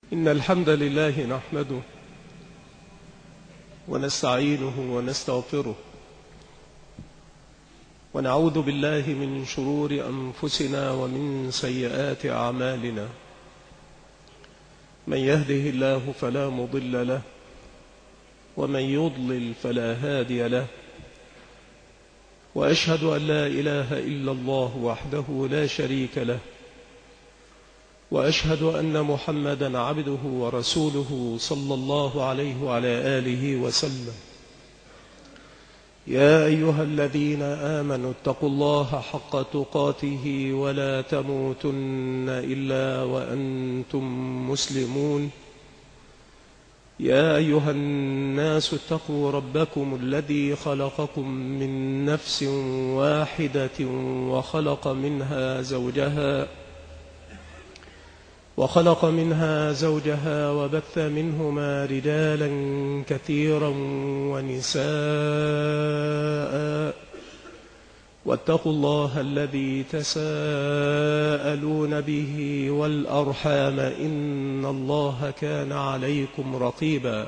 إن الحمد لله نحمده ونستعينه ونستغفره ونعوذ بالله من شرور أنفسنا ومن سيئات أعمالنا. من يهده الله فلا مضل له ومن يضلل فلا هادي له، وأشهد أن لا إله إلا الله وحده لا شريك له، وأشهد أن محمدا عبده ورسوله صلى الله عليه وعلى آله وسلم. يا أيها الذين آمنوا اتقوا الله حق تقاته ولا تموتن إلا وأنتم مسلمون. يا أيها الناس اتقوا ربكم الذي خلقكم من نفس واحدة وخلق منها زوجها وبث منهما رجالا كثيرا ونساء، واتقوا الله الذي تساءلون به والأرحام إن الله كان عليكم رقيبا.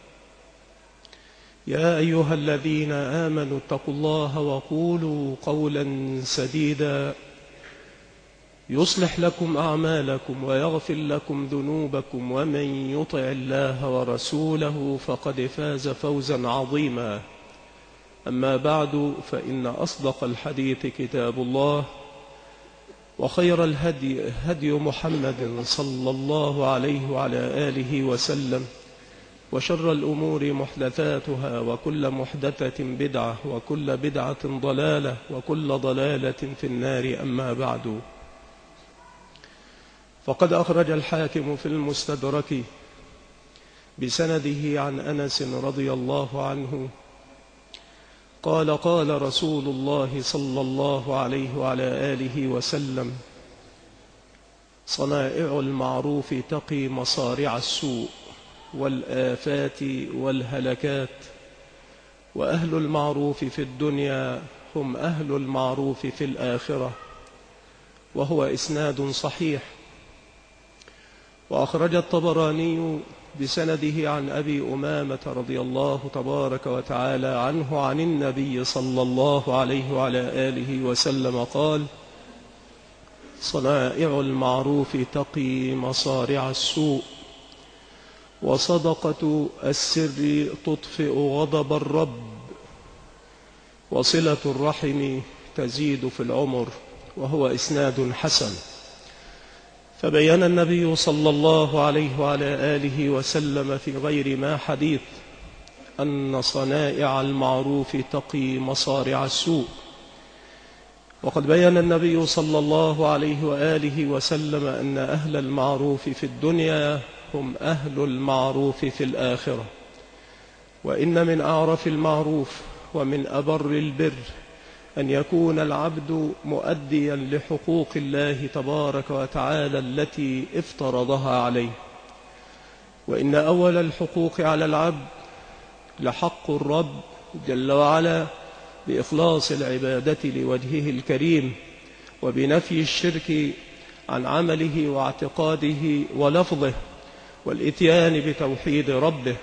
يا أيها الذين آمنوا اتقوا الله وقولوا قولا سديدا يصلح لكم أعمالكم ويغفر لكم ذنوبكم، ومن يطع الله ورسوله فقد فاز فوزا عظيما. أما بعد، فإن أصدق الحديث كتاب الله، وخير الهدي هدي محمد صلى الله عليه وعلى آله وسلم، وشر الأمور محدثاتها، وكل محدثة بدعة، وكل بدعة ضلالة، وكل ضلالة في النار. أما بعد، فقد أخرج الحاكم في المستدرك بسنده عن أنس رضي الله عنه قال: قال رسول الله صلى الله عليه وعلى آله وسلم: صنائع المعروف تقي مصارع السوء والآفات والهلكات، وأهل المعروف في الدنيا هم أهل المعروف في الآخرة. وهو إسناد صحيح. وأخرج الطبراني بسنده عن أبي أمامة رضي الله تبارك وتعالى عنه عن النبي صلى الله عليه وعلى آله وسلم قال: صنائع المعروف تقي مصارع السوء، وصدقة السر تطفئ غضب الرب، وصلة الرحم تزيد في العمر. وهو إسناد حسن. فبين النبي صلى الله عليه وعلى آله وسلم في غير ما حديث أن صنائع المعروف تقي مصارع السوء. وقد بين النبي صلى الله عليه وآله وسلم أن أهل المعروف في الدنيا هم أهل المعروف في الآخرة. وإن من أعرف المعروف ومن أبر البر أن يكون العبد مؤديا لحقوق الله تبارك وتعالى التي افترضها عليه. وإن أول الحقوق على العبد لحق الرب جل وعلا بإخلاص العبادة لوجهه الكريم، وبنفي الشرك عن عمله واعتقاده ولفظه، والإتيان بتوحيد ربه.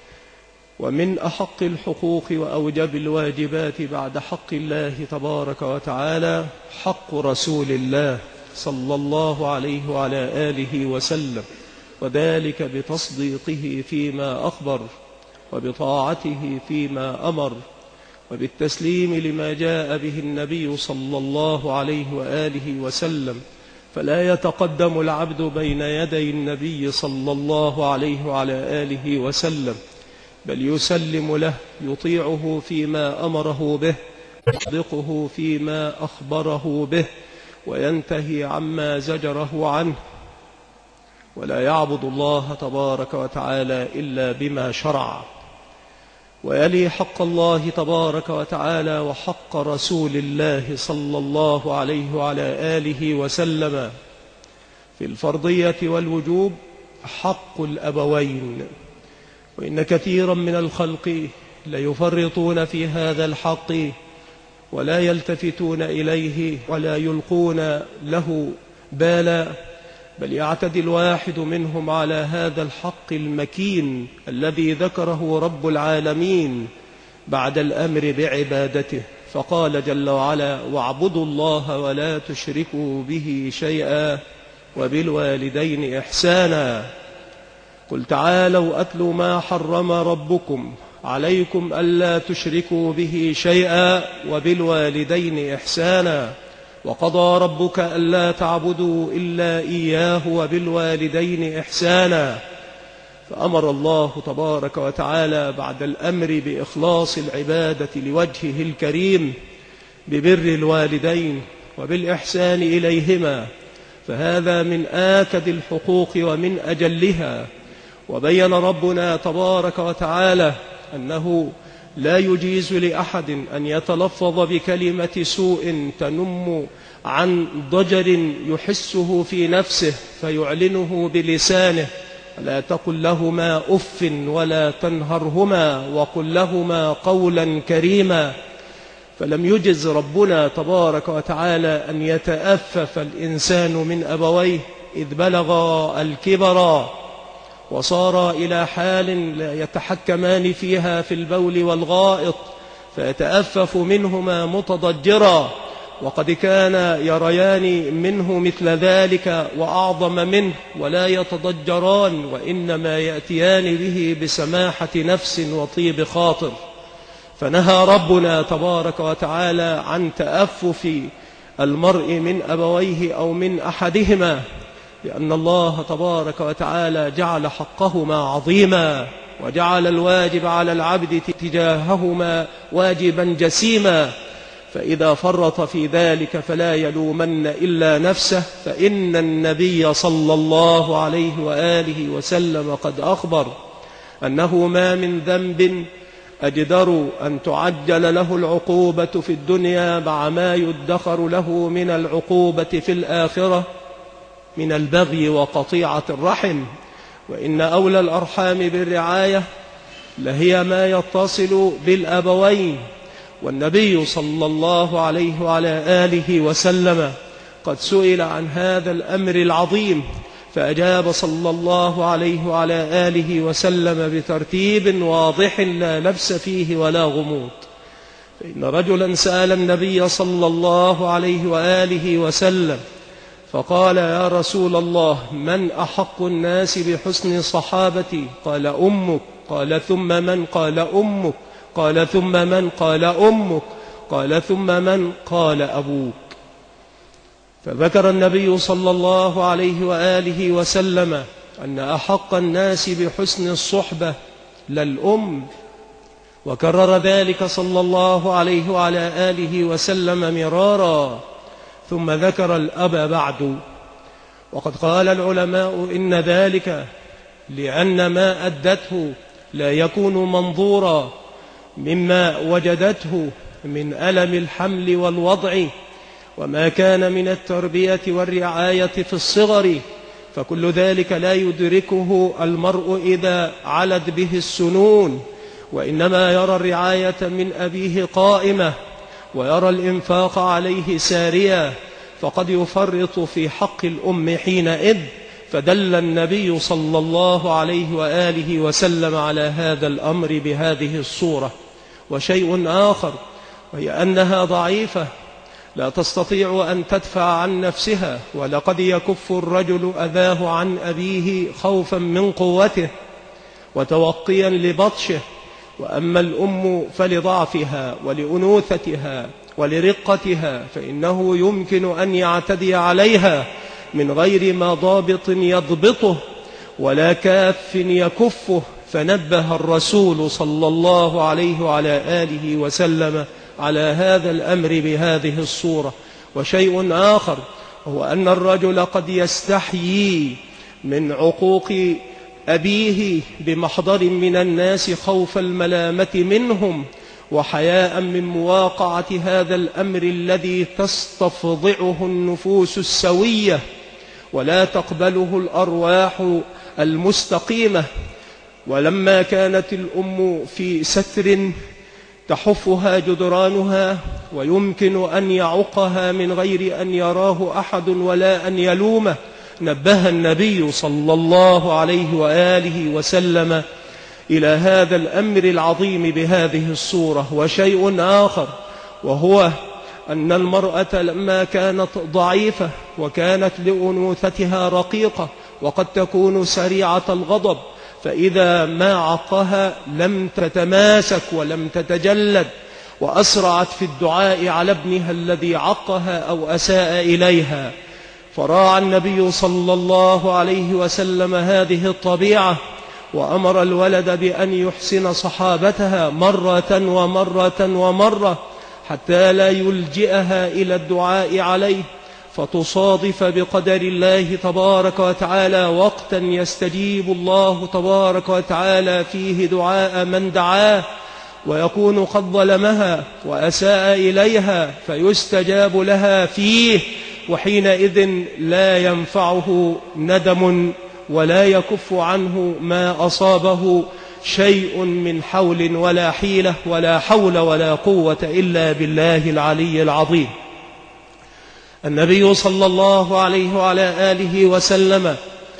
ومن أحق الحقوق وأوجب الواجبات بعد حق الله تبارك وتعالى حق رسول الله صلى الله عليه وعلى آله وسلم، وذلك بتصديقه فيما أخبر، وبطاعته فيما أمر، وبالتسليم لما جاء به النبي صلى الله عليه وآله وسلم. فلا يتقدم العبد بين يدي النبي صلى الله عليه وعلى آله وسلم، بل يسلم له، يطيعه فيما أمره به، يصدقه فيما أخبره به، وينتهي عما زجره عنه، ولا يعبد الله تبارك وتعالى إلا بما شرع. ويلي حق الله تبارك وتعالى وحق رسول الله صلى الله عليه وعلى آله وسلم في الفرضية والوجوب حق الأبوين. وإن كثيرا من الخلق ليفرطون في هذا الحق ولا يلتفتون إليه ولا يلقون له بالا، بل يعتدي الواحد منهم على هذا الحق المكين الذي ذكره رب العالمين بعد الأمر بعبادته، فقال جل وعلا: واعبدوا الله ولا تشركوا به شيئا وبالوالدين إحسانا. قل تعالوا أتل ما حرم ربكم عليكم ألا تشركوا به شيئا وبالوالدين إحسانا، وقضى ربك ألا تعبدوا إلا إياه وبالوالدين إحسانا. فأمر الله تبارك وتعالى بعد الأمر بإخلاص العبادة لوجهه الكريم ببر الوالدين وبالإحسان إليهما، فهذا من آكد الحقوق ومن أجلها. وبين ربنا تبارك وتعالى أنه لا يجيز لأحد أن يتلفظ بكلمة سوء تنم عن ضجر يحسه في نفسه فيعلنه بلسانه. لا تقل لهما أف ولا تنهرهما وقل لهما قولا كريما. فلم يجز ربنا تبارك وتعالى أن يتأفف الإنسان من أبويه إذ بلغا الكبر وصار إلى حال لا يتحكمان فيها في البول والغائط، فيتأفف منهما متضجرا، وقد كان يريان منه مثل ذلك وأعظم منه ولا يتضجران، وإنما يأتيان به بسماحة نفس وطيب خاطر. فنهى ربنا تبارك وتعالى عن تأفف المرء من أبويه أو من أحدهما، لأن الله تبارك وتعالى جعل حقهما عظيما، وجعل الواجب على العبد تجاههما واجبا جسيما. فإذا فرط في ذلك فلا يلومن إلا نفسه، فإن النبي صلى الله عليه وآله وسلم قد أخبر أنه ما من ذنب أجدر أن تعجل له العقوبة في الدنيا مع ما يدخر له من العقوبة في الآخرة من البغي وقطيعة الرحم. وإن أولى الأرحام بالرعاية لهي ما يتصل بالأبوين. والنبي صلى الله عليه وعلى آله وسلم قد سئل عن هذا الأمر العظيم فأجاب صلى الله عليه وعلى آله وسلم بترتيب واضح لا لبس فيه ولا غموض. فإن رجلا سأل النبي صلى الله عليه وآله وسلم فقال: يا رسول الله، من أحق الناس بحسن صحابتي؟ قال: أمك. قال: ثم من؟ قال: أمك. قال: ثم من؟ قال: أمك. قال: ثم من؟ قال: أبوك. فذكر النبي صلى الله عليه وآله وسلم أن أحق الناس بحسن الصحبة للأم، وكرر ذلك صلى الله عليه وعلى آله وسلم مرارا، ثم ذكر الأب بعد. وقد قال العلماء إن ذلك لأن ما أدته لا يكون منظورا مما وجدته من ألم الحمل والوضع، وما كان من التربية والرعاية في الصغر، فكل ذلك لا يدركه المرء إذا علت به السنون، وإنما يرى الرعاية من أبيه قائمة ويرى الإنفاق عليه ساريا، فقد يفرط في حق الأم حينئذ. فدل النبي صلى الله عليه وآله وسلم على هذا الأمر بهذه الصورة. وشيء آخر وهي أنها ضعيفة لا تستطيع أن تدفع عن نفسها، ولقد يكف الرجل أذاه عن أبيه خوفا من قوته وتوقيا لبطشه. وأما الأم فلضعفها ولأنوثتها ولرقتها فإنه يمكن أن يعتدي عليها من غير ما ضابط يضبطه ولا كاف يكفه. فنبه الرسول صلى الله عليه وعلى آله وسلم على هذا الأمر بهذه الصورة. وشيء آخر هو أن الرجل قد يستحيي من عقوق أبيه بمحضر من الناس خوف الملامة منهم وحياء من مواقعة هذا الأمر الذي تستفضعه النفوس السوية ولا تقبله الأرواح المستقيمة. ولما كانت الأم في ستر تحفها جدرانها ويمكن أن يعقها من غير أن يراه أحد ولا أن يلومه، نبه النبي صلى الله عليه وآله وسلم إلى هذا الأمر العظيم بهذه الصورة. وشيء آخر وهو أن المرأة لما كانت ضعيفة وكانت لأنوثتها رقيقة وقد تكون سريعة الغضب، فإذا ما عقها لم تتماسك ولم تتجلد، وأسرعت في الدعاء على ابنها الذي عقها أو أساء إليها. فراعى النبي صلى الله عليه وسلم هذه الطبيعة، وأمر الولد بأن يحسن صحابتها مرة ومرة ومرة حتى لا يلجئها إلى الدعاء عليه، فتصادف بقدر الله تبارك وتعالى وقتا يستجيب الله تبارك وتعالى فيه دعاء من دعاه، ويكون قد ظلمها وأساء إليها فيستجاب لها فيه، وحينئذ لا ينفعه ندم ولا يكف عنه ما أصابه شيء من حول ولا حيلة ولا حول ولا قوة إلا بالله العلي العظيم. النبي صلى الله عليه وعلى آله وسلم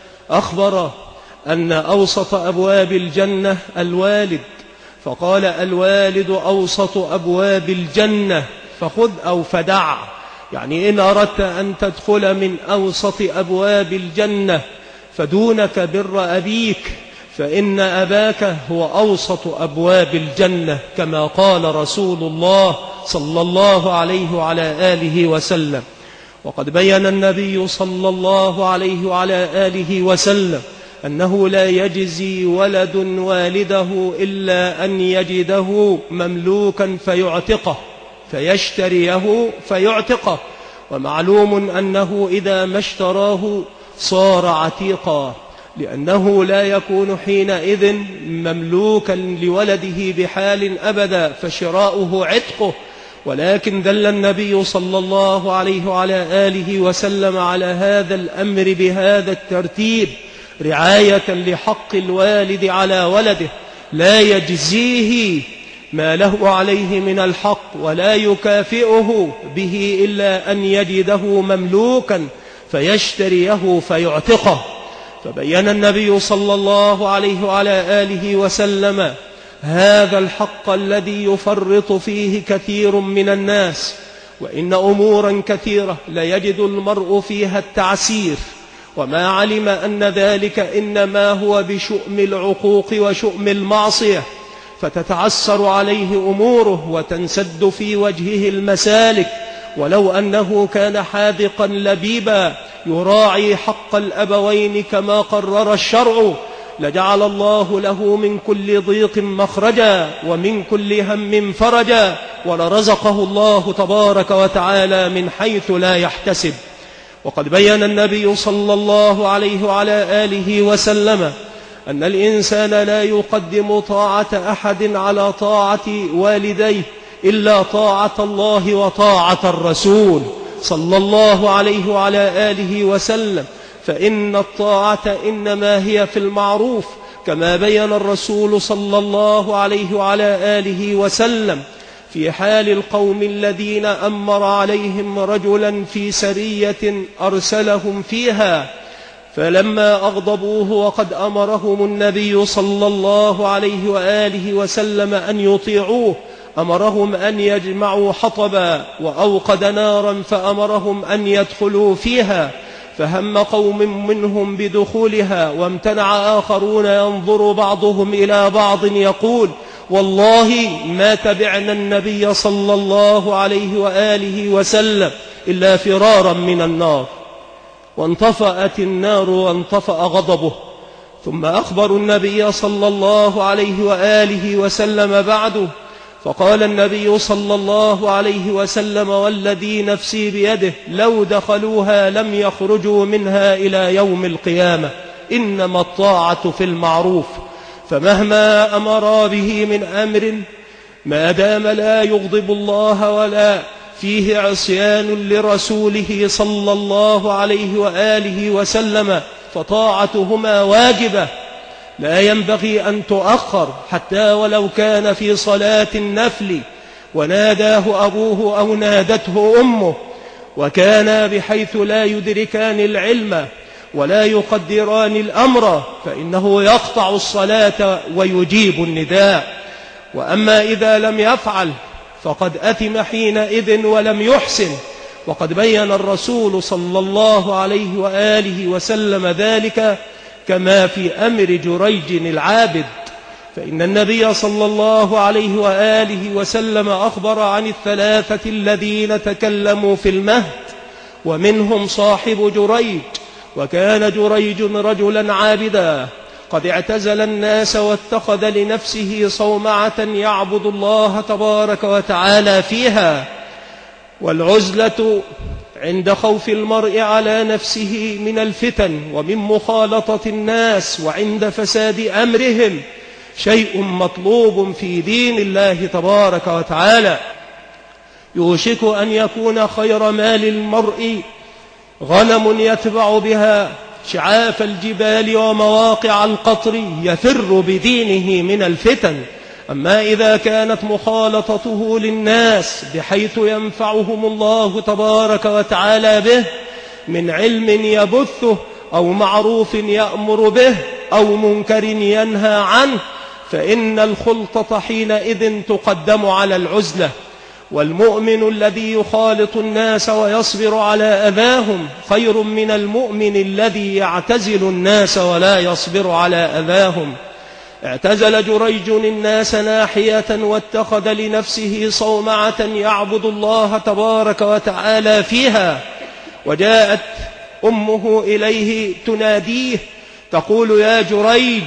أخبر أن أوسط أبواب الجنة الوالد، فقال: الوالد أوسط أبواب الجنة فخذ أو فدع. يعني إن أردت أن تدخل من أوسط أبواب الجنة فدونك بر أبيك، فإن أباك هو أوسط أبواب الجنة، كما قال رسول الله صلى الله عليه وعلى آله وسلم. وقد بيّن النبي صلى الله عليه وعلى آله وسلم أنه لا يجزي ولد والده إلا أن يجده مملوكا فيعتقه، فيشتريه فيعتقه، ومعلوم أنه إذا ما اشتراه صار عتيقا، لأنه لا يكون حينئذ مملوكا لولده بحال أبدا، فشراؤه عتقه. ولكن دل النبي صلى الله عليه وعلى آله وسلم على هذا الأمر بهذا الترتيب رعاية لحق الوالد على ولده، لا يجزيه ما له عليه من الحق ولا يكافئه به إلا أن يجده مملوكا فيشتريه فيعتقه. فبين النبي صلى الله عليه وعلى آله وسلم هذا الحق الذي يفرط فيه كثير من الناس، وإن أمورا كثيرة ليجد المرء فيها التعسير، وما علم أن ذلك إنما هو بشؤم العقوق وشؤم المعصية، فتتعسر عليه أموره وتنسد في وجهه المسالك. ولو أنه كان حاذقا لبيبا يراعي حق الأبوين كما قرر الشرع لجعل الله له من كل ضيق مخرجا ومن كل هم فرجا، ولرزقه الله تبارك وتعالى من حيث لا يحتسب. وقد بين النبي صلى الله عليه وعلى آله وسلم أن الإنسان لا يقدم طاعة أحد على طاعة والديه إلا طاعة الله وطاعة الرسول صلى الله عليه وعلى آله وسلم، فإن الطاعة إنما هي في المعروف، كما بين الرسول صلى الله عليه وعلى آله وسلم في حال القوم الذين أمر عليهم رجلا في سرية أرسلهم فيها، فلما أغضبوه وقد أمرهم النبي صلى الله عليه وآله وسلم أن يطيعوه، أمرهم أن يجمعوا حطبا وأوقد نارا فأمرهم أن يدخلوا فيها، فهم قوم منهم بدخولها وامتنع آخرون ينظر بعضهم إلى بعض يقول: والله ما تبعنا النبي صلى الله عليه وآله وسلم إلا فرارا من النار. وانطفأت النار وانطفأ غضبه. ثم أخبروا النبي صلى الله عليه وآله وسلم بعده، فقال النبي صلى الله عليه وسلم: والذي نفسي بيده لو دخلوها لم يخرجوا منها إلى يوم القيامة، إنما الطاعة في المعروف، فمهما أمر به من أمر ما دام لا يغضب الله ولا فيه عصيان لرسوله صلى الله عليه وآله وسلم فطاعتهما واجبة لا ينبغي أن تؤخر، حتى ولو كان في صلاة النفل وناداه أبوه أو نادته أمه، وكان بحيث لا يدركان العلم ولا يقدران الأمر فإنه يقطع الصلاة ويجيب النداء. وأما إذا لم يفعل فقد أثم حينئذ ولم يحسن. وقد بين الرسول صلى الله عليه وآله وسلم ذلك كما في أمر جريج العابد، فإن النبي صلى الله عليه وآله وسلم أخبر عن الثلاثة الذين تكلموا في المهد، ومنهم صاحب جريج. وكان جريج رجلا عابدا قد اعتزل الناس واتخذ لنفسه صومعة يعبد الله تبارك وتعالى فيها. والعزلة عند خوف المرء على نفسه من الفتن ومن مخالطة الناس وعند فساد أمرهم شيء مطلوب في دين الله تبارك وتعالى. يوشك أن يكون خير مال المرء غنم يتبع بها شعاف الجبال ومواقع القطر يفر بدينه من الفتن. أما إذا كانت مخالطته للناس بحيث ينفعهم الله تبارك وتعالى به من علم يبثه أو معروف يأمر به أو منكر ينهى عنه، فإن الخلطة حينئذ تقدم على العزلة. والمؤمن الذي يخالط الناس ويصبر على أذاهم خير من المؤمن الذي يعتزل الناس ولا يصبر على أذاهم. اعتزل جريج الناس ناحية واتخذ لنفسه صومعة يعبد الله تبارك وتعالى فيها. وجاءت أمه إليه تناديه تقول: يا جريج.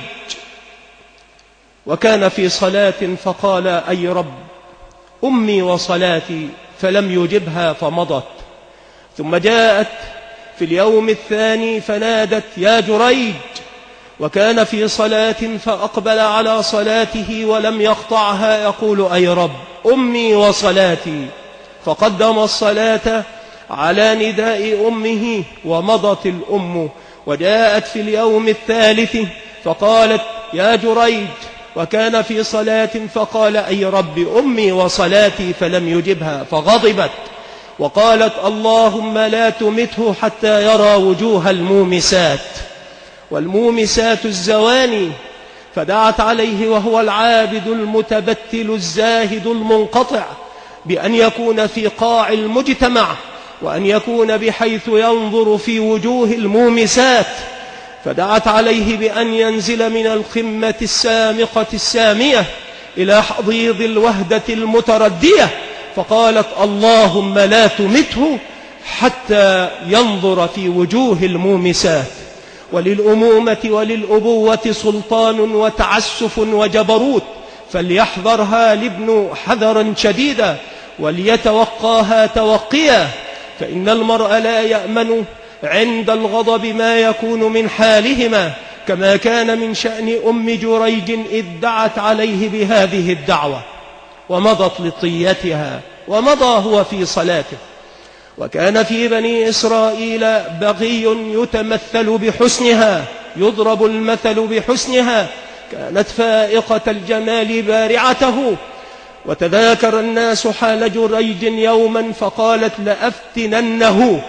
وكان في صلاة فقال: أي رب، أمي وصلاتي، فلم يجبها فمضت. ثم جاءت في اليوم الثاني فنادت: يا جريج. وكان في صلاة فأقبل على صلاته ولم يقطعها يقول: أي رب، أمي وصلاتي. فقدم الصلاة على نداء أمه ومضت الأم. وجاءت في اليوم الثالث فقالت: يا جريج. وكان في صلاة فقال: أي رب، أمي وصلاتي، فلم يجبها فغضبت وقالت: اللهم لا تمته حتى يرى وجوه المومسات. والمومسات الزواني. فدعت عليه وهو العابد المتبتل الزاهد المنقطع بأن يكون في قاع المجتمع وأن يكون بحيث ينظر في وجوه المومسات. فدعت عليه بأن ينزل من القمة السامقة السامية إلى حضيض الوهدة المتردية، فقالت: اللهم لا تمته حتى ينظر في وجوه المومسات. وللأمومة وللأبوة سلطان وتعسف وجبروت، فليحذرها الابن حذرا شديدا وليتوقاها توقيا، فإن المرء لا يأمن عند الغضب ما يكون من حالهما، كما كان من شأن أم جريج إذ دعت عليه بهذه الدعوة ومضت لطيتها ومضى هو في صلاته. وكان في بني إسرائيل بغي يتمثل بحسنها، يضرب المثل بحسنها، كانت فائقة الجمال بارعته. وتذاكر الناس حال جريج يوما فقالت: لأفتننه.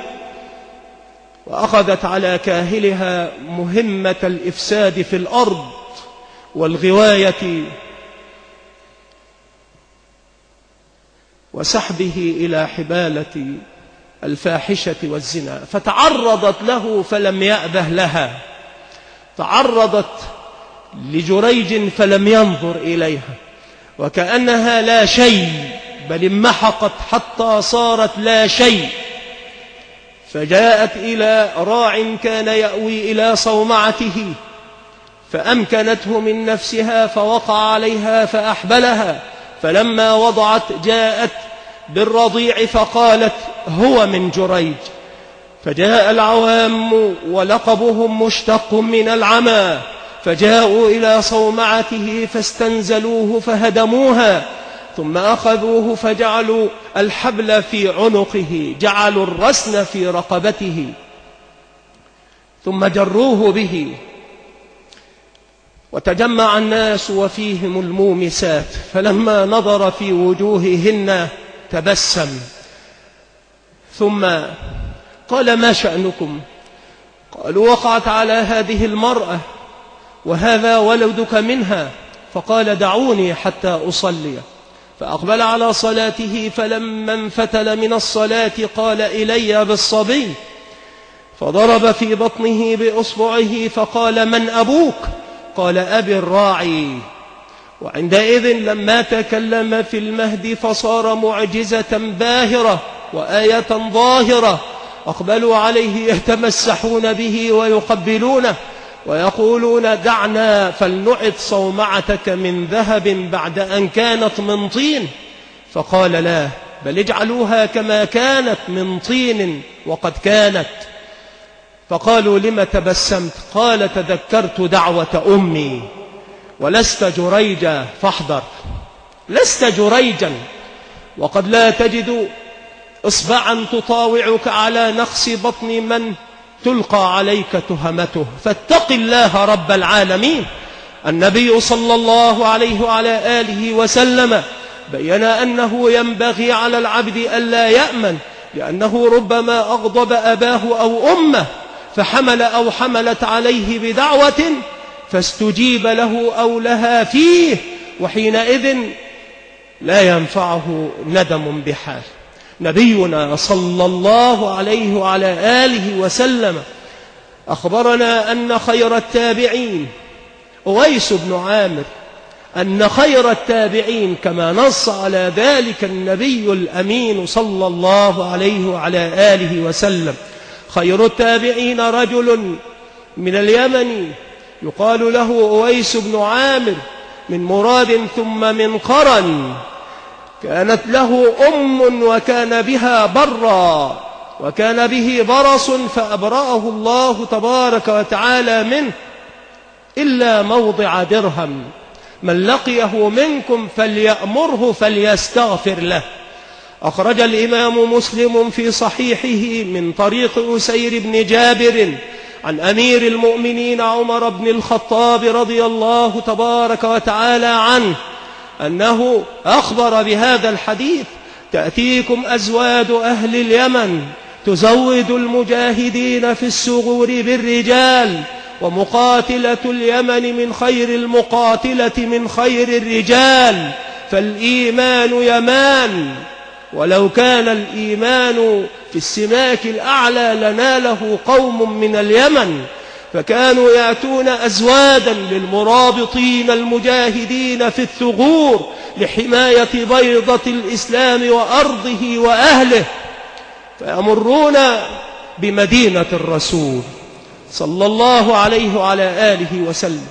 وأخذت على كاهلها مهمة الإفساد في الأرض والغواية وسحبه إلى حبالة الفاحشة والزنا. فتعرضت له فلم يأبه لها، تعرضت لجريج فلم ينظر إليها وكأنها لا شيء، بل انمحقت حتى صارت لا شيء. فجاءت إلى راع كان يأوي إلى صومعته فأمكنته من نفسها فوقع عليها فأحبلها. فلما وضعت جاءت بالرضيع فقالت: هو من جريج. فجاء العوام ولقبهم مشتق من العمى، فجاءوا إلى صومعته فاستنزلوه فهدموها، ثم أخذوه فجعلوا الحبل في عنقه، جعلوا الرسن في رقبته، ثم جروه به. وتجمع الناس وفيهم المومسات، فلما نظر في وجوههن تبسم، ثم قال: ما شأنكم؟ قالوا: وقعت على هذه المرأة وهذا ولدك منها. فقال: دعوني حتى أصلي. فأقبل على صلاته، فلما انفتل من الصلاة قال: إلي بالصبي. فضرب في بطنه بإصبعه فقال: من أبوك؟ قال: أبي الراعي. وعندئذ لما تكلم في المهد فصار معجزة باهرة وآية ظاهرة. أقبلوا عليه يتمسحون به ويقبلونه ويقولون: دعنا فلنعد صومعتك من ذهب بعد أن كانت من طين. فقال: لا، بل اجعلوها كما كانت من طين وقد كانت. فقالوا: لم تبسمت؟ قال: تذكرت دعوة أمي. ولست جريجا فاحذر، لست جريجا، وقد لا تجد إصبعا تطاوعك على نقص بطن من تلقى عليك تهمته، فاتق الله رب العالمين. النبي صلى الله عليه وعلى آله وسلم بيّن أنه ينبغي على العبد ألا يأمن، لأنه ربما أغضب أباه أو أمه فحمل أو حملت عليه بدعوة فاستجيب له أو لها فيه، وحينئذ لا ينفعه ندم بحال. نبينا صلى الله عليه وعلى آله وسلم أخبرنا أن خير التابعين أويس بن عامر، أن خير التابعين كما نص على ذلك النبي الأمين صلى الله عليه وعلى آله وسلم. خير التابعين رجل من اليمن يقال له أويس بن عامر من مراد ثم من قرن، كانت له أم وكان بها برا وكان به برص فأبرأه الله تبارك وتعالى منه إلا موضع درهم، من لقيه منكم فليأمره فليستغفر له. أخرج الإمام مسلم في صحيحه من طريق أسير بن جابر عن أمير المؤمنين عمر بن الخطاب رضي الله تبارك وتعالى عنه أنه أخبر بهذا الحديث: تأتيكم أزواد أهل اليمن تزود المجاهدين في الثغور بالرجال، ومقاتلة اليمن من خير المقاتلة من خير الرجال، فالإيمان يمان، ولو كان الإيمان في السماك الأعلى لناله قوم من اليمن، فكانوا يأتون أزوادا للمرابطين المجاهدين في الثغور لحماية بيضة الإسلام وأرضه وأهله، فيمرون بمدينة الرسول صلى الله عليه وعلى آله وسلم،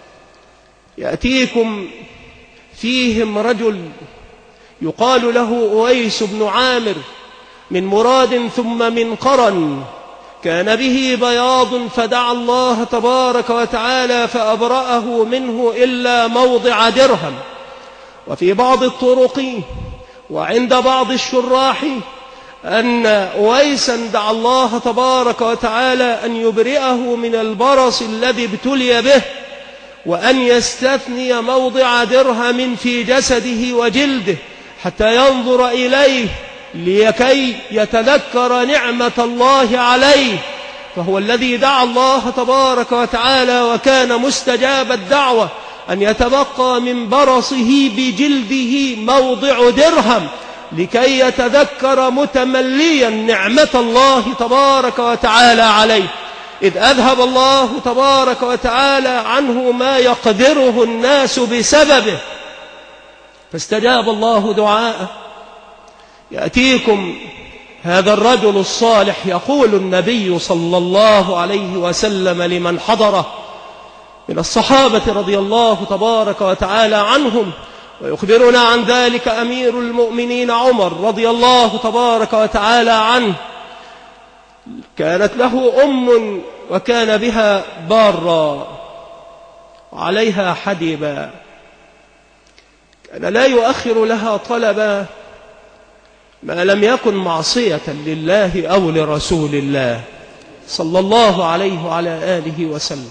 يأتيكم فيهم رجل يقال له أويس بن عامر من مراد ثم من قرن، كان به بياض فدعا الله تبارك وتعالى فأبرأه منه إلا موضع درهم. وفي بعض الطرق وعند بعض الشراح أن أويسا دعا الله تبارك وتعالى أن يبرئه من البرص الذي ابتلي به، وأن يستثني موضع درهم في جسده وجلده حتى ينظر إليه لكي يتذكر نعمة الله عليه، فهو الذي دعا الله تبارك وتعالى وكان مستجاب الدعوة أن يتبقى من برصه بجلده موضع درهم لكي يتذكر متمليا نعمة الله تبارك وتعالى عليه، إذ أذهب الله تبارك وتعالى عنه ما يقدره الناس بسببه، فاستجاب الله دعاءه. يأتيكم هذا الرجل الصالح، يقول النبي صلى الله عليه وسلم لمن حضره من الصحابة رضي الله تبارك وتعالى عنهم، ويخبرنا عن ذلك أمير المؤمنين عمر رضي الله تبارك وتعالى عنه: كانت له أم وكان بها بارا وعليها حدبا، كان لا يؤخر لها طلبا ما لم يكن معصية لله أو لرسول الله صلى الله عليه وعلى آله وسلم.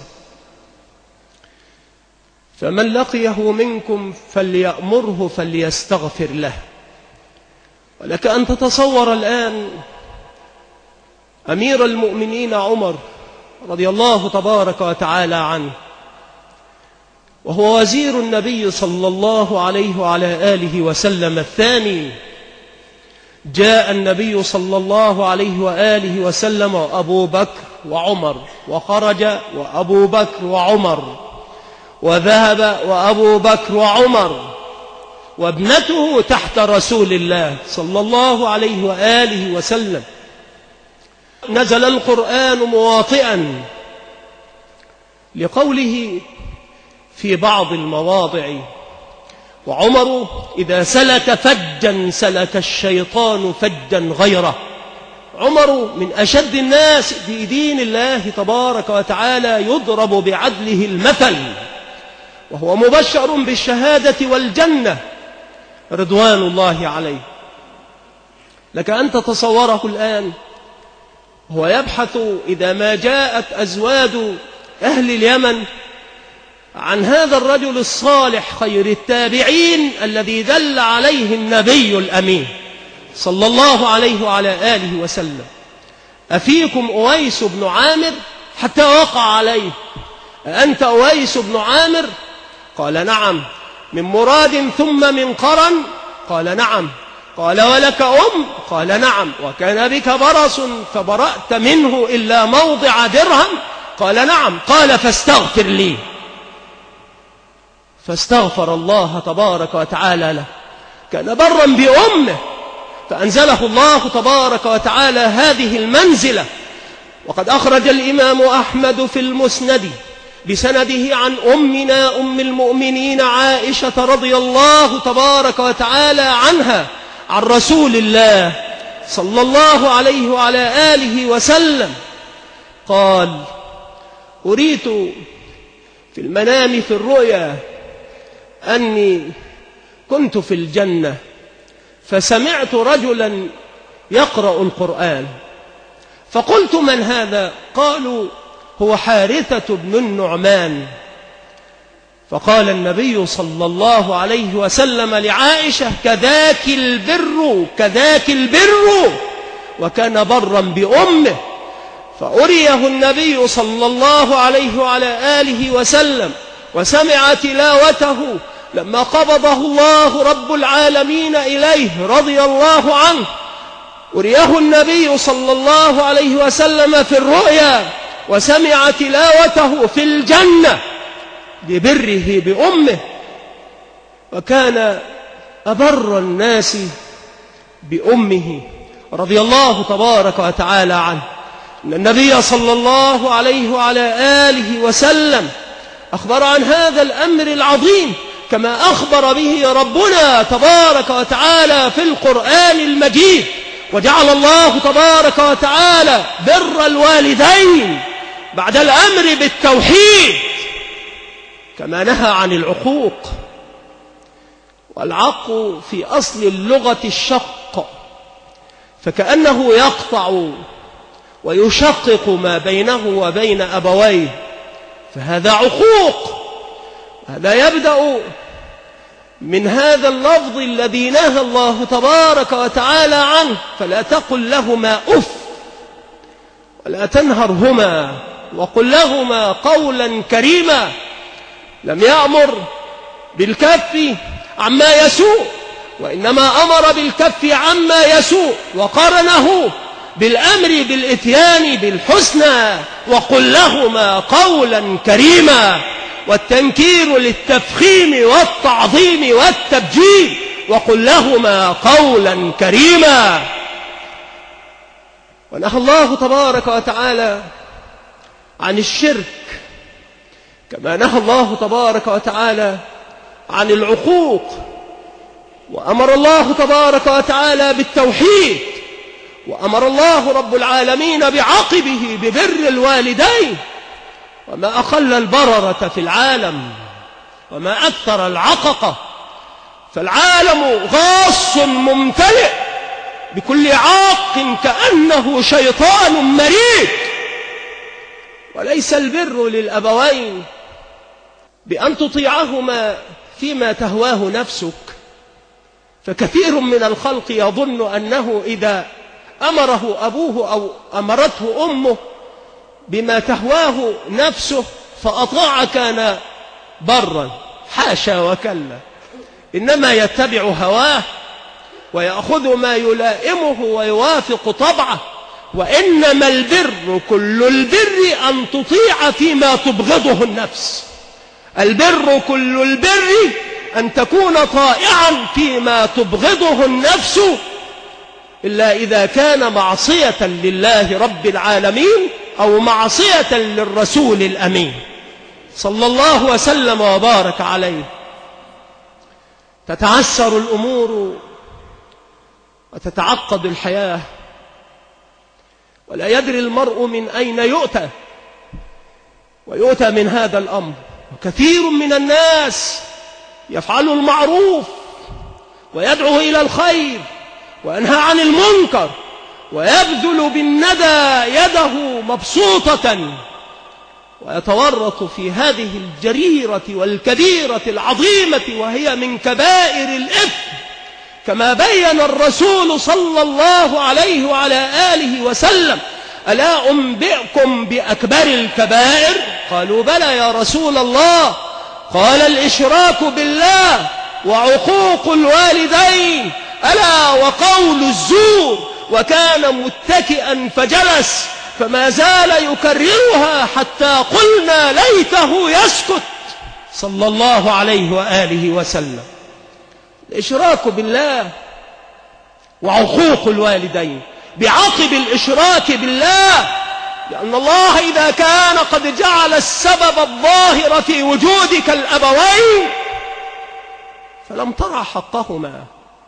فمن لقيه منكم فليأمره فليستغفر له. ولك أن تتصور الآن أمير المؤمنين عمر رضي الله تبارك وتعالى عنه، وهو وزير النبي صلى الله عليه وعلى آله وسلم الثاني. جاء النبي صلى الله عليه وآله وسلم وأبو بكر وعمر، وخرج وأبو بكر وعمر، وذهب وأبو بكر وعمر، وابنته تحت رسول الله صلى الله عليه وآله وسلم. نزل القرآن مواطئا لقوله في بعض المواضع: وعمر إذا سلك فجا سلك الشيطان فجا غيره. عمر من أشد الناس في دين الله تبارك وتعالى، يضرب بعدله المثل، وهو مبشر بالشهادة والجنة رضوان الله عليه. لك أن تتصوره الآن هو يبحث إذا ما جاءت أزواد أهل اليمن عن هذا الرجل الصالح خير التابعين الذي دل عليه النبي الأمين صلى الله عليه وعلى آله وسلم: أفيكم أويس بن عامر؟ حتى وقع عليه: أنت أويس بن عامر؟ قال: نعم. من مراد ثم من قرن؟ قال: نعم. قال: ولك أم؟ قال: نعم. وكان بك برص فبرأت منه إلا موضع درهم؟ قال: نعم. قال: فاستغفر لي. فاستغفر الله تبارك وتعالى له. كان برا بأمه، فأنزله الله تبارك وتعالى هذه المنزلة. وقد أخرج الإمام أحمد في المسند بسنده عن أمنا أم المؤمنين عائشة رضي الله تبارك وتعالى عنها عن رسول الله صلى الله عليه وعلى آله وسلم قال: أريت في المنام في الرؤيا أني كنت في الجنة، فسمعت رجلا يقرأ القرآن، فقلت: من هذا؟ قالوا: هو حارثة بن النعمان. فقال النبي صلى الله عليه وسلم لعائشة: كذاك البر، كذاك البر. وكان برا بأمه. فأريه النبي صلى الله عليه وعلى آله وسلم وسمع تلاوته لما قبضه الله رب العالمين إليه رضي الله عنه. أريه النبي صلى الله عليه وسلم في الرؤيا وسمع تلاوته في الجنة لبره بأمه. وكان أبر الناس بأمه رضي الله تبارك وتعالى عنه. إن النبي صلى الله عليه وعلى آله وسلم أخبر عن هذا الأمر العظيم كما أخبر به ربنا تبارك وتعالى في القرآن المجيد. وجعل الله تبارك وتعالى بر الوالدين بعد الأمر بالتوحيد، كما نهى عن العقوق. والعق في أصل اللغة الشق، فكأنه يقطع ويشقق ما بينه وبين أبويه، فهذا عقوق. هذا يبدأ من هذا اللفظ الذي نهى الله تبارك وتعالى عنه: فلا تقل لهما أف ولا تنهرهما وقل لهما قولا كريما. لم يأمر بالكف عما يسوء، وإنما أمر بالكف عما يسوء، وقرنه بالأمر بالإتيان بالحسنى: وقل لهما قولا كريما. والتنكير للتفخيم والتعظيم والتبجيل: وقل لهما قولا كريما. ونهى الله تبارك وتعالى عن الشرك، كما نهى الله تبارك وتعالى عن العقوق. وأمر الله تبارك وتعالى بالتوحيد، وأمر الله رب العالمين بعقبه ببر الوالدين. وما أقل البررة في العالم وما أكثر العققة، فالعالم غاص ممتلئ بكل عاق كأنه شيطان مريد. وليس البر للأبوين بأن تطيعهما فيما تهواه نفسك، فكثير من الخلق يظن أنه إذا أمره أبوه أو أمرته أمه بما تهواه نفسه فأطاع كان برا، حاشا وكلا، إنما يتبع هواه ويأخذ ما يلائمه ويوافق طبعه. وإنما البر كل البر أن تطيع فيما تبغضه النفس. البر كل البر أن تكون طائعا فيما تبغضه النفس، إلا إذا كان معصية لله رب العالمين أو معصية للرسول الأمين صلى الله وسلم وبارك عليه. تتعسر الأمور وتتعقد الحياة، ولا يدري المرء من أين يؤتى، ويؤتى من هذا الأمر. وكثير من الناس يفعل المعروف ويدعو إلى الخير وينهى عن المنكر ويبذل بالندى يده مبسوطة، ويتورط في هذه الجريرة والكبيرة العظيمة، وهي من كبائر الإثم، كما بين الرسول صلى الله عليه وعلى آله وسلم: ألا أنبئكم بأكبر الكبائر؟ قالوا: بلى يا رسول الله. قال: الإشراك بالله وعقوق الوالدين، ألا وقول الزور. وكان متكئا فجلس، فما زال يكررها حتى قلنا ليته يسكت صلى الله عليه وآله وسلم. الإشراك بالله وعقوق الوالدين بعقب الإشراك بالله، لأن الله إذا كان قد جعل السبب الظاهر في وجودك الأبوين فلم ترى حقهما،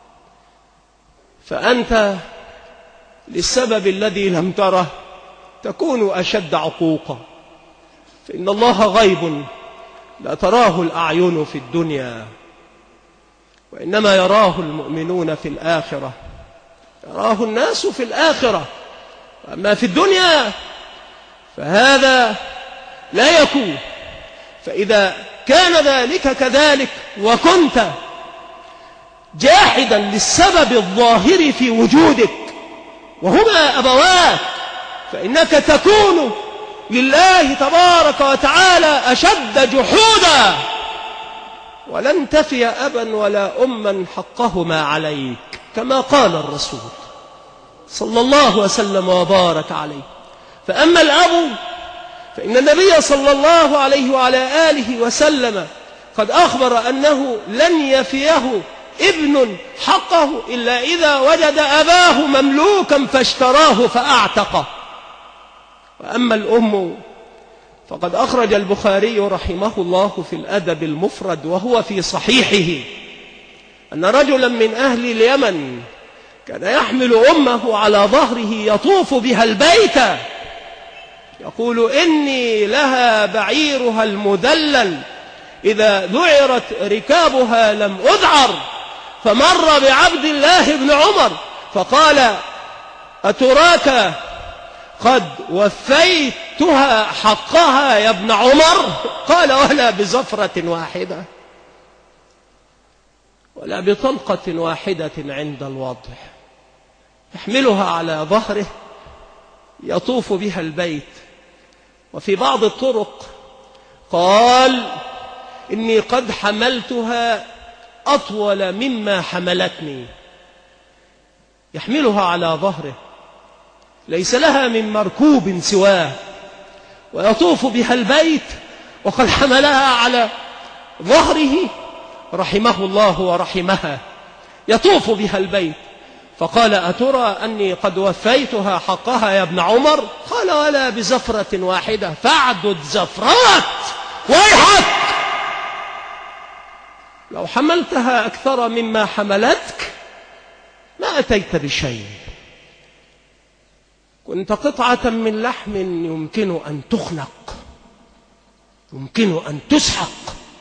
فأنت للسبب الذي لم تره تكون أشد عقوقا، فإن الله غيب لا تراه الأعين في الدنيا، وإنما يراه المؤمنون في الآخرة، يراه الناس في الآخرة. أما في الدنيا فهذا لا يكون. فإذا كان ذلك كذلك وكنت جاحدا للسبب الظاهر في وجودك وهما أبواك، فإنك تكون لله تبارك وتعالى أشد جحودا، ولن تفي أبا ولا أما حقهما عليك، كما قال الرسول صلى الله وسلم وبارك عليه. فأما الأب فإن النبي صلى الله عليه وعلى آله وسلم قد أخبر أنه لن يفيه ابن حقه إلا إذا وجد أباه مملوكا فاشتراه فأعتقه. وأما الأم فقد أخرج البخاري رحمه الله في الأدب المفرد وهو في صحيحه أن رجلا من أهل اليمن كان يحمل أمه على ظهره يطوف بها البيت، يقول: إني لها بعيرها المدلل، إذا ذعرت ركابها لم أذعر. فمر بعبد الله بن عمر فقال: أتراك قد وفيتها حقها يا ابن عمر؟ قال: ولا بزفرة واحدة، ولا بطلقة واحدة عند الوضع. يحملها على ظهره يطوف بها البيت. وفي بعض الطرق قال: إني قد حملتها أطول مما حملتني. يحملها على ظهره، ليس لها من مركوب سواه، ويطوف بها البيت وقد حملها على ظهره رحمه الله ورحمها، يطوف بها البيت. فقال: أترى أني قد وفيتها حقها يا ابن عمر؟ قال: ولا بزفرة واحدة. فاعدد زفرات ويحك، لو حملتها أكثر مما حملتك ما أتيت بشيء. كنت قطعة من لحم يمكن أن تخنق، يمكن أن تسحق،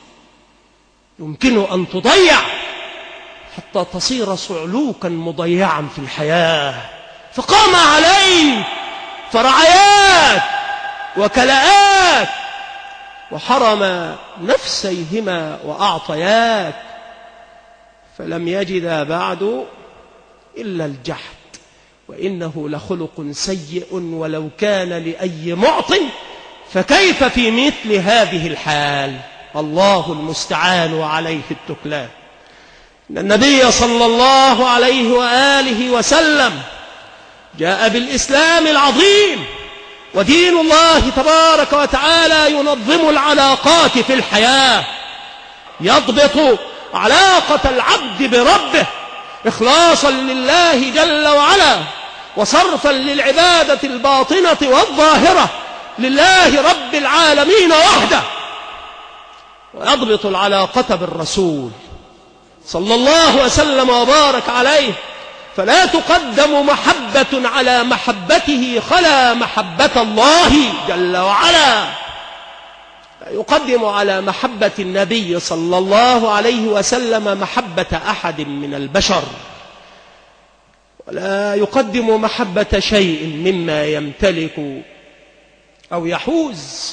يمكن أن تضيع، حتى تصير صعلوكا مضيعا في الحياة. فقام عليه فرعيات وكلاءات وحرم نفسيهما وأعطيات، فلم يجدا بعد إلا الجحد وإنه لخلق سيء ولو كان لأي معط، فكيف في مثل هذه الحال؟ الله المستعان وعليه التكلان. إن النبي صلى الله عليه وآله وسلم جاء بالإسلام العظيم، ودين الله تبارك وتعالى ينظم العلاقات في الحياة، يضبط علاقة العبد بربه إخلاصا لله جل وعلا، وصرفا للعبادة الباطنة والظاهرة لله رب العالمين وحده، ويضبط العلاقة بالرسول صلى الله وسلم وبارك عليه، فلا تقدم محبة على محبته خلا محبة الله جل وعلا. لا يقدم على محبة النبي صلى الله عليه وسلم محبة أحد من البشر، ولا يقدم محبة شيء مما يمتلك أو يحوز،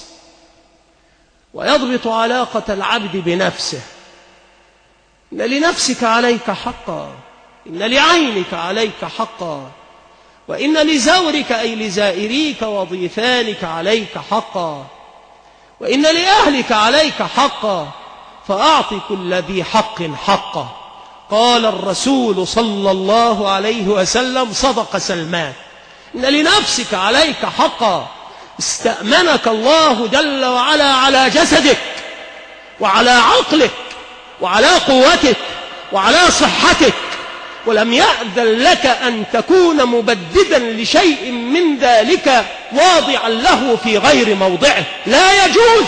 ويضبط علاقة العبد بنفسه. إن لنفسك عليك حقا، إن لعينك عليك حقا، وإن لزورك أي لزائريك وضيفانك عليك حقا، وإن لأهلك عليك حقا، فأعط كل ذي حق حقه. قال الرسول صلى الله عليه وسلم: صدق سلمان. إن لنفسك عليك حقا، استأمنك الله جل وعلا على جسدك وعلى عقلك وعلى قوتك وعلى صحتك، ولم يأذن لك أن تكون مبددا لشيء من ذلك واضعا له في غير موضعه. لا يجوز،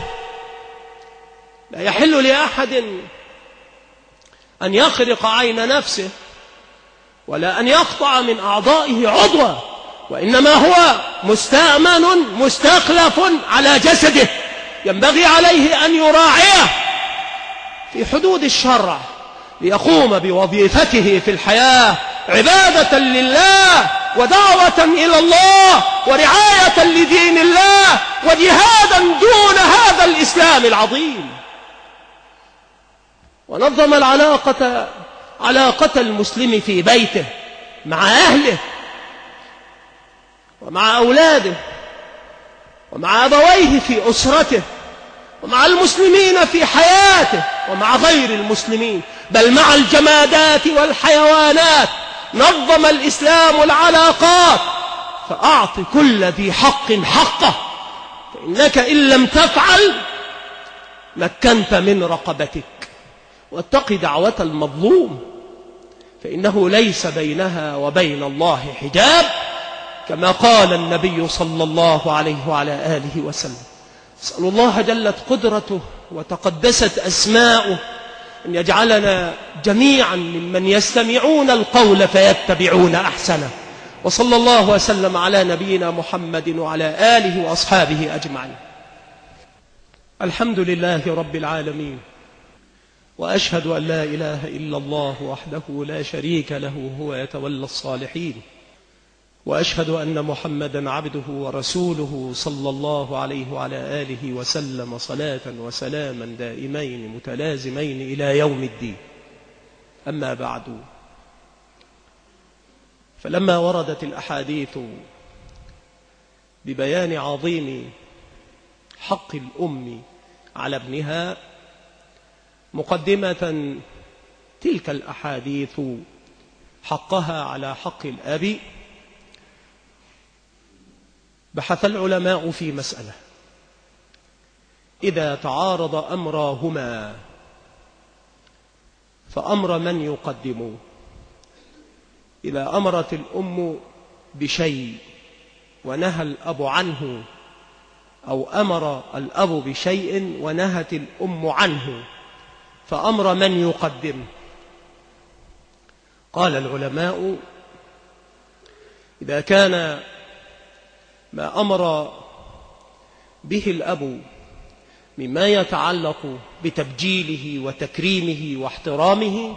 لا يحل لأحد أن يخرق عين نفسه ولا أن يقطع من أعضائه عضوا، وإنما هو مستأمن مستخلف على جسده، ينبغي عليه أن يراعيه في حدود الشرع ليقوم بوظيفته في الحياة عبادة لله ودعوة إلى الله ورعاية لدين الله وجهادا دون هذا الإسلام العظيم. ونظم علاقة المسلم في بيته مع أهله ومع أولاده ومع أبويه في أسرته ومع المسلمين في حياته ومع غير المسلمين، بل مع الجمادات والحيوانات. نظم الإسلام العلاقات، فأعط كل ذي حق حقه، فإنك إن لم تفعل مكنت من رقبتك. واتق دعوة المظلوم، فإنه ليس بينها وبين الله حجاب، كما قال النبي صلى الله عليه وعلى آله وسلم. أسأل الله جلت قدرته وتقدست أسماؤه أن يجعلنا جميعا ممن يستمعون القول فيتبعون أحسنه. وصلى الله وسلم على نبينا محمد وعلى آله وأصحابه أجمعين. الحمد لله رب العالمين، وأشهد أن لا إله إلا الله وحده لا شريك له هو يتولى الصالحين، وأشهد أن محمدا عبده ورسوله صلى الله عليه وعلى آله وسلم صلاة وسلاما دائمين متلازمين إلى يوم الدين. أما بعد، فلما وردت الأحاديث ببيان عظيم حق الأم على ابنها مقدمة تلك الأحاديث حقها على حق الأب، بحث العلماء في مسألة: إذا تعارض أمراهما فأمر من يقدم؟ إذا أمرت الأم بشيء ونهى الأب عنه، أو أمر الأب بشيء ونهت الأم عنه، فأمر من يقدم؟ قال العلماء: إذا كان ما أمر به الأب مما يتعلق بتبجيله وتكريمه واحترامه،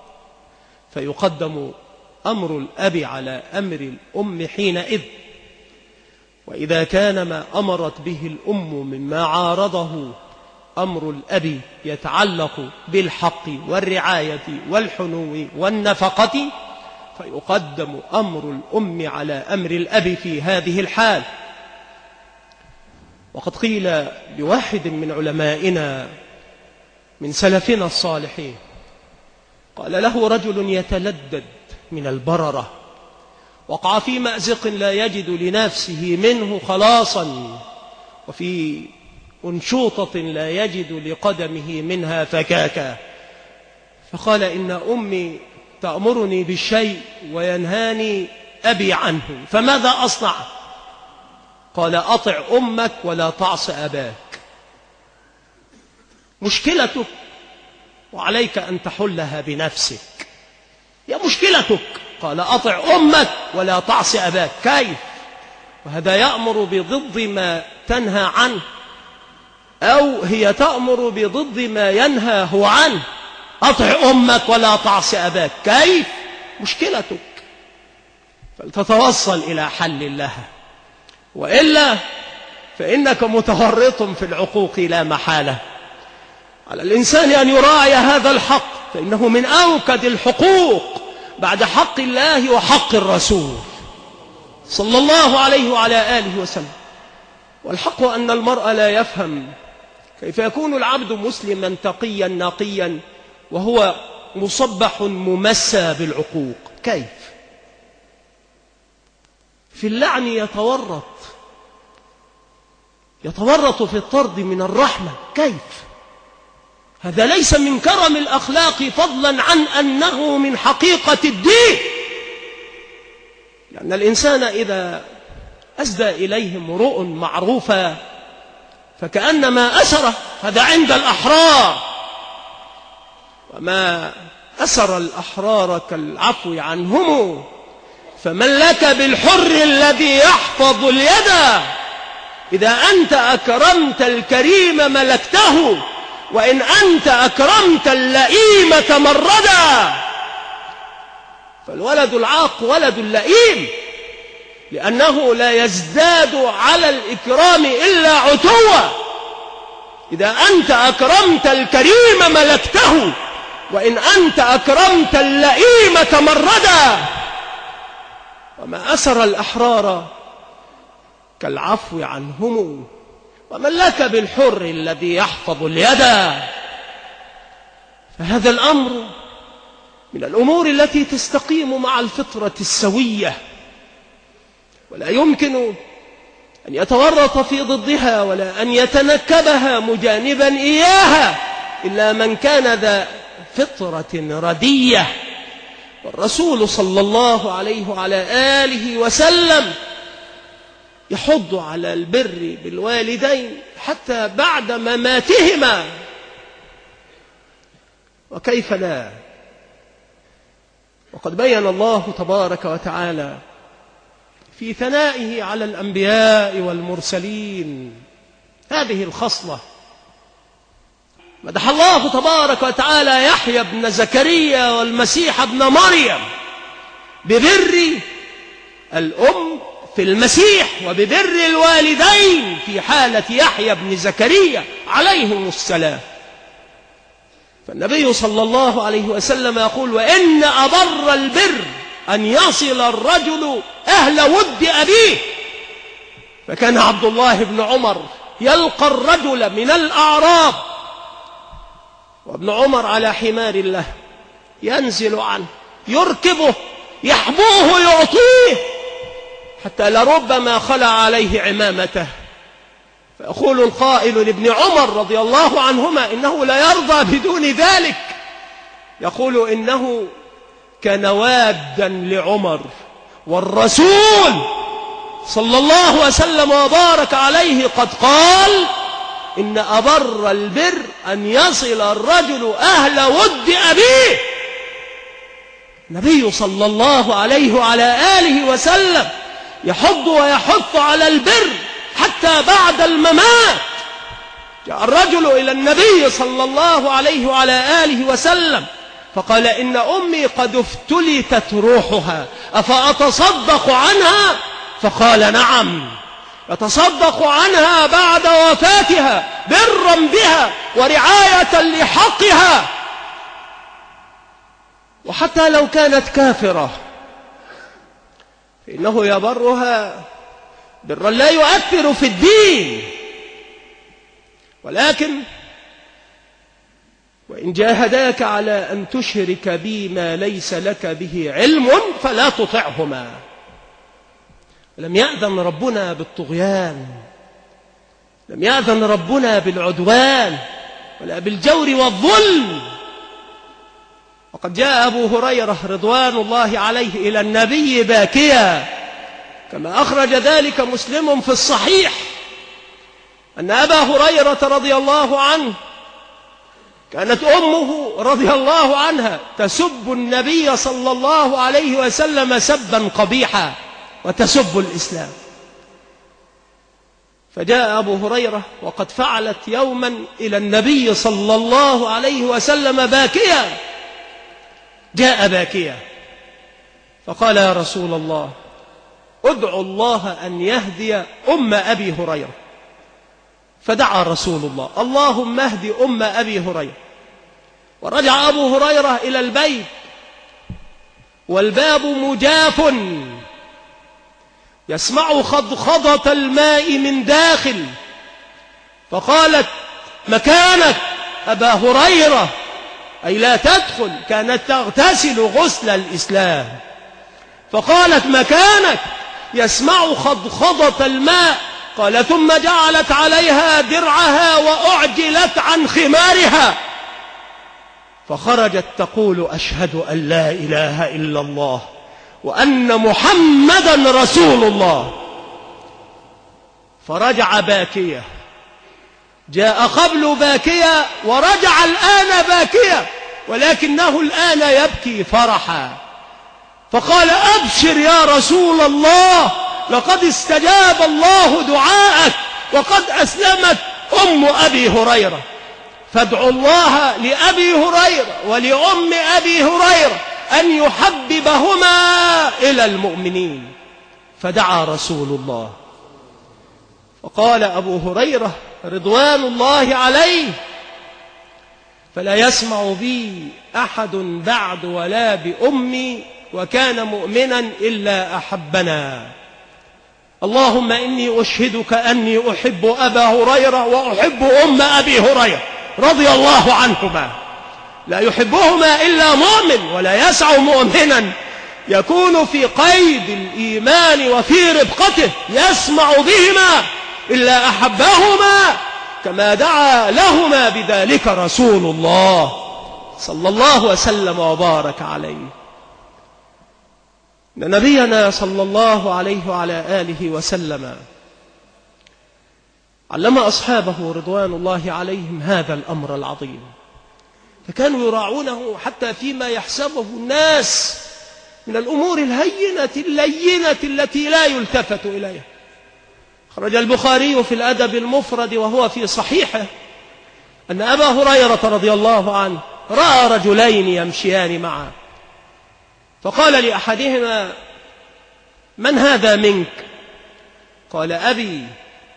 فيقدم أمر الأب على أمر الأم حينئذ. وإذا كان ما أمرت به الأم مما عارضه أمر الأب يتعلق بالحق والرعاية والحنو والنفقة، فيقدم أمر الأم على أمر الأب في هذه الحال. وقد قيل لواحد من علمائنا من سلفنا الصالحين، قال له رجل يتلدد من البررة، وقع في مأزق لا يجد لنفسه منه خلاصا، وفي أنشوطة لا يجد لقدمه منها فكاكا، فقال إن أمي تأمرني بالشيء وينهاني أبي عنه، فماذا أصنع؟ قال أطع أمك ولا تعص أباك. مشكلتك وعليك أن تحلها بنفسك، يا مشكلتك. قال أطع أمك ولا تعص أباك. كيف؟ وهذا يأمر بضد ما تنهى عنه، أو هي تأمر بضد ما ينهى هو عنه. أطع أمك ولا تعص أباك، كيف؟ مشكلتك، فلتتوصل إلى حل لها، وإلا فإنك متورط في العقوق لا محالة. على الإنسان أن يراعي هذا الحق، فإنه من أوكد الحقوق بعد حق الله وحق الرسول صلى الله عليه وعلى آله وسلم. والحق أن المرء لا يفهم كيف يكون العبد مسلما تقيا نقيا وهو مصبح ممسى بالعقوق. كيف؟ في اللعن يتورط في الطرد من الرحمة. كيف؟ هذا ليس من كرم الأخلاق، فضلا عن أنه من حقيقة الدين. لأن الإنسان إذا أسدى إليه امرؤ معروفا فكأنما أسره، هذا عند الأحرار، وما أسر الأحرار كالعفو عنهم، فمن لك بالحر الذي يحفظ اليد، إذا أنت أكرمت الكريم ملكته، وإن أنت أكرمت اللئيم تمردا. فالولد العاق ولد اللئيم، لأنه لا يزداد على الإكرام إلا عتوا. إذا أنت أكرمت الكريم ملكته، وإن أنت أكرمت اللئيم تمردا. وما أسر الأحرار كالعفو عنهم، ومن لك بالحر الذي يحفظ اليد. فهذا الأمر من الأمور التي تستقيم مع الفطرة السوية، ولا يمكن أن يتورط في ضدها ولا أن يتنكبها مجانبا إياها إلا من كان ذا فطرة ردية. والرسول صلى الله عليه وعلى آله وسلم يحض على البر بالوالدين حتى بعد مماتهما، وكيف لا؟ وقد بين الله تبارك وتعالى في ثنائه على الأنبياء والمرسلين هذه الخصلة. مدح الله تبارك وتعالى يحيى بن زكريا والمسيح ابن مريم ببر الأم في المسيح، وببر الوالدين في حالة يحيى بن زكريا عليهم السلام. فالنبي صلى الله عليه وسلم يقول: وإن أبر البر أن يصل الرجل أهل ود أبيه. فكان عبد الله بن عمر يلقى الرجل من الأعراب، وابن عمر على حمار له ينزل عنه يركبه يحبوه يعطيه حتى لربما خلع عليه عمامته. فيقول القائل لابن عمر رضي الله عنهما إنه لا يرضى بدون ذلك، يقول إنه كان وادا لعمر، والرسول صلى الله وسلم وبارك عليه قد قال: إن أبر البر أن يصل الرجل أهل ود أبيه. النبي صلى الله عليه وعلى آله وسلم يحض ويحث على البر حتى بعد الممات. جاء الرجل إلى النبي صلى الله عليه وعلى آله وسلم فقال: إن أمي قد افتلتت روحها، أفأتصدق عنها؟ فقال: نعم، يتصدق عنها بعد وفاتها برا بها ورعاية لحقها. وحتى لو كانت كافرة فإنه يبرها برا لا يؤثر في الدين، ولكن وإن جاهداك على أن تشرك بي ما ليس لك به علم فلا تطعهما. لم يأذن ربنا بالطغيان، لم يأذن ربنا بالعدوان ولا بالجور والظلم. وقد جاء أبو هريرة رضوان الله عليه إلى النبي باكيا، كما أخرج ذلك مسلم في الصحيح، أن أبا هريرة رضي الله عنه كانت أمه رضي الله عنها تسب النبي صلى الله عليه وسلم سبا قبيحا وتسب الإسلام. فجاء أبو هريرة وقد فعلت يوما إلى النبي صلى الله عليه وسلم باكيا، جاء باكيا فقال: يا رسول الله، ادعو الله أن يهدي أم أبي هريرة. فدعا رسول الله: اللهم اهد أم أبي هريرة. ورجع أبو هريرة إلى البيت والباب مجاف، يسمع خضخضة الماء من داخل. فقالت: مكانك أبا هريرة، أي لا تدخل، كانت تغتسل غسل الإسلام. فقالت: مكانك، يسمع خضخضة الماء. قال: ثم جعلت عليها درعها وأعجلت عن خمارها، فخرجت تقول: أشهد أن لا إله إلا الله وأن محمدا رسول الله. فرجع باكية، جاء قبل باكية ورجع الآن باكية، ولكنه الآن يبكي فرحا. فقال: أبشر يا رسول الله، لقد استجاب الله دعاءك وقد أسلمت أم أبي هريرة، فادعوا الله لأبي هريرة ولأم أبي هريرة أن يحببهما إلى المؤمنين. فدعا رسول الله، فقال أبو هريرة رضوان الله عليه: فلا يسمع بي أحد بعد ولا بأمي وكان مؤمنا إلا أحبنا. اللهم إني أشهدك أني أحب أبا هريرة وأحب أم أبي هريرة رضي الله عنهما، لا يحبهما إلا مؤمن، ولا يسع مؤمنا يكون في قيد الإيمان وفي ربقته يسمع بهما إلا أحبهما، كما دعا لهما بذلك رسول الله صلى الله وسلم وبارك عليه. نبينا صلى الله عليه وعلى آله وسلم علم أصحابه رضوان الله عليهم هذا الأمر العظيم، فكانوا يراعونه حتى فيما يحسبه الناس من الأمور الهينة اللينة التي لا يلتفت إليها. خرج البخاري في الأدب المفرد وهو في صحيحه أن أبا هريرة رضي الله عنه رأى رجلين يمشيان معا، فقال لأحدهما: من هذا منك؟ قال: أبي.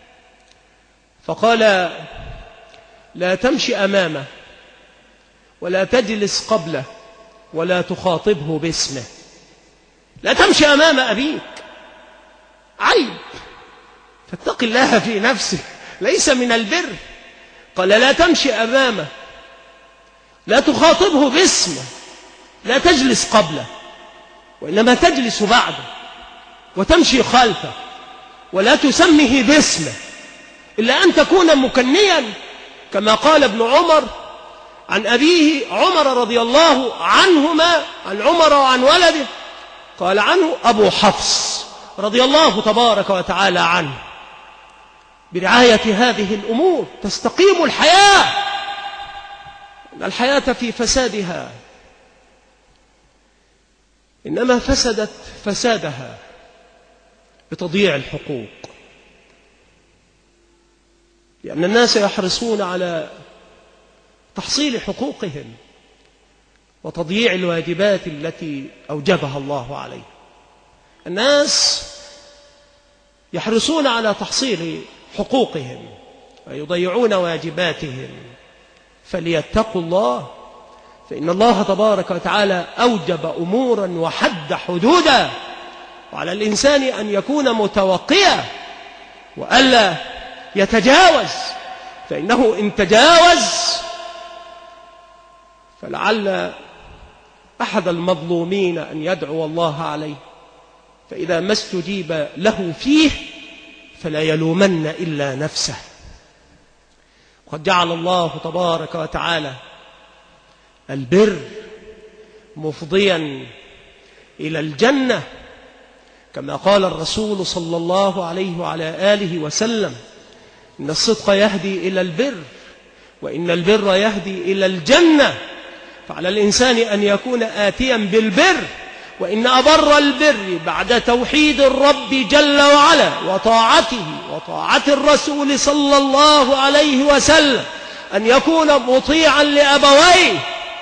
فقال: لا تمشي أمامه ولا تجلس قبله ولا تخاطبه باسمه. لا تمشي أمام أبيك، عيب، فاتق الله في نفسك، ليس من البر. قال: لا تمشي أمامه، لا تخاطبه باسمه، لا تجلس قبله، وإنما تجلس بعده وتمشي خلفه، ولا تسميه باسمه إلا أن تكون مكنيا، كما قال ابن عمر عن أبيه عمر رضي الله عنهما، عن عمر وعن ولده، قال عنه أبو حفص رضي الله تبارك وتعالى عنه: برعاية هذه الأمور تستقيم الحياة، إن الحياة في فسادها إنما فسدت فسادها بتضييع الحقوق، لأن الناس يحرصون على تحصيل حقوقهم وتضييع الواجبات التي أوجبها الله عليه. الناس يحرصون على تحصيل حقوقهم ويضيعون واجباتهم، فليتقوا الله، فإن الله تبارك وتعالى أوجب أمورا وحد حدودا وعلى الإنسان أن يكون متوقيا وألا يتجاوز، فإنه إن تجاوز فلعل أحد المظلومين أن يدعو الله عليه، فإذا ما استجيب له فيه فلا يلومن إلا نفسه. وقد جعل الله تبارك وتعالى البر مفضيا إلى الجنة، كما قال الرسول صلى الله عليه وعلى آله وسلم: إن الصدق يهدي إلى البر، وإن البر يهدي إلى الجنة. فعلى الإنسان أن يكون آتيا بالبر، وإن أبر البر بعد توحيد الرب جل وعلا وطاعته وطاعة الرسول صلى الله عليه وسلم أن يكون مطيعا لأبويه،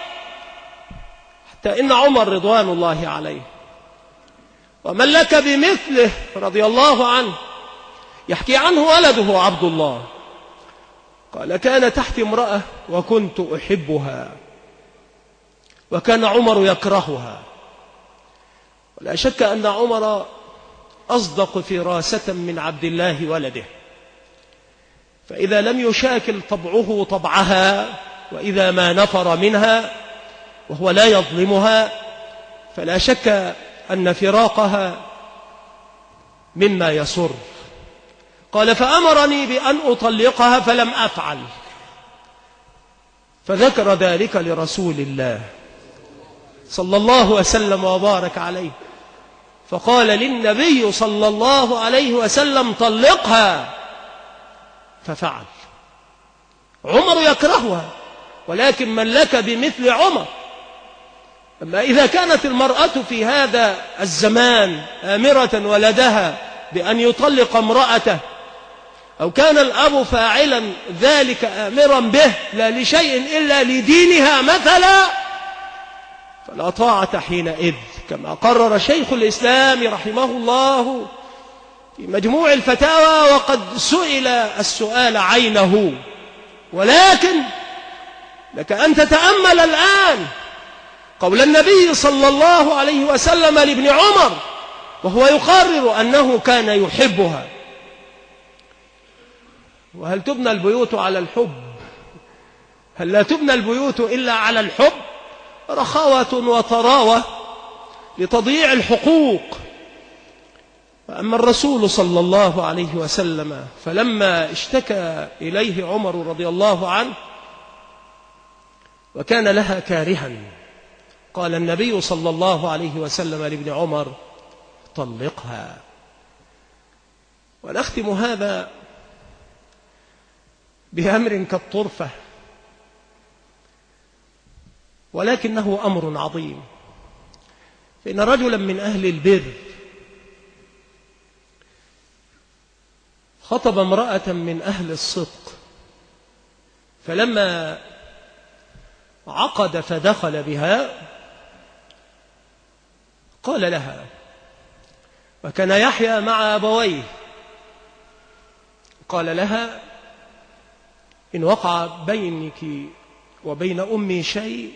حتى إن عمر رضوان الله عليه ومن لك بمثله رضي الله عنه يحكي عنه ولده عبد الله قال: كان تحت امرأة وكنت أحبها، وكان عمر يكرهها، ولا شك أن عمر أصدق فراسة من عبد الله ولده، فإذا لم يشاكل طبعه طبعها، وإذا ما نفر منها وهو لا يظلمها، فلا شك أن فراقها مما يسر. قال: فأمرني بأن أطلقها فلم أفعل، فذكر ذلك لرسول الله صلى الله وسلم وبارك عليه، فقال للنبي صلى الله عليه وسلم: طلقها، ففعل. عمر يكرهها، ولكن من لك بمثل عمر. أما إذا كانت المرأة في هذا الزمان آمرة ولدها بأن يطلق امرأته، أو كان الأب فاعلا ذلك آمرا به لا لشيء إلا لدينها مثلا، فلا طاعة حينئذ، كما قرر شيخ الإسلام رحمه الله في مجموع الفتاوى، وقد سئل السؤال عينه. ولكن لك أن تتأمل الآن قول النبي صلى الله عليه وسلم لابن عمر وهو يقرر أنه كان يحبها. وهل تبنى البيوت على الحب؟ هل لا تبنى البيوت إلا على الحب؟ رخاوة وطراوة لتضييع الحقوق. وأما الرسول صلى الله عليه وسلم فلما اشتكى إليه عمر رضي الله عنه وكان لها كارها، قال النبي صلى الله عليه وسلم لابن عمر: طلقها. ونختم هذا بأمر كالطرفة، ولكنه أمر عظيم. فإن رجلا من أهل البر خطب امرأة من أهل الصدق، فلما عقد فدخل بها قال لها، وكان يحيى مع أبويه، قال لها: إن وقع بينك وبين أمي شيء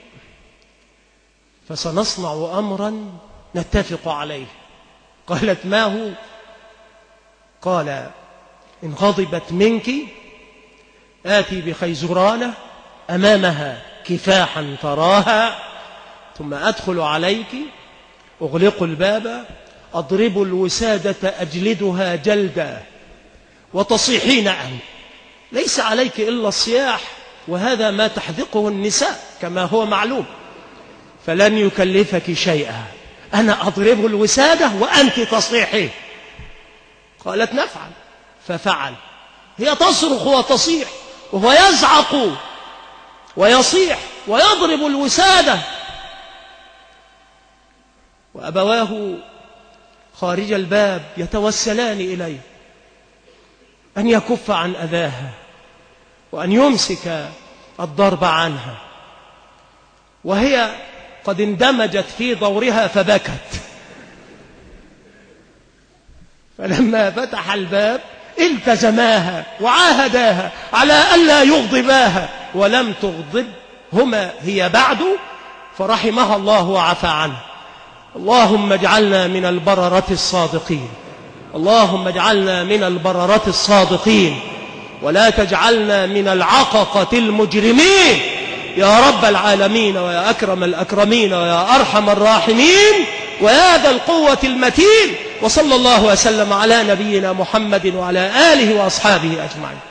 فسنصنع أمرا نتفق عليه. قالت: ما هو؟ قال: إن غضبت منك آتي بخيزرانة أمامها كفاحا تراها، ثم أدخل عليك أغلق الباب أضرب الوسادة أجلدها جلدا وتصيحين عنه، ليس عليك إلا الصياح، وهذا ما تحذقه النساء كما هو معلوم، فلن يكلفك شيئا، أنا أضرب الوسادة وأنت تصيحين. قالت: نفعل. ففعل. هي تصرخ وتصيح وهو يزعق ويصيح ويضرب الوسادة، وأبواه خارج الباب يتوسلان إليه أن يكف عن أذاها وأن يمسك الضرب عنها، وهي قد اندمجت في دورها فبكت. فلما فتح الباب التزماها وعاهداها على ألا يغضباها، ولم تغضبهما هي بعد، فرحمها الله وعفى عنه. اللهم اجعلنا من البررة الصادقين، اللهم اجعلنا من البررة الصادقين، ولا تجعلنا من العققة المجرمين يا رب العالمين، ويا أكرم الأكرمين، ويا أرحم الراحمين، ويا ذا القوة المتين. وصلى الله وسلم على نبينا محمد وعلى آله وأصحابه أجمعين.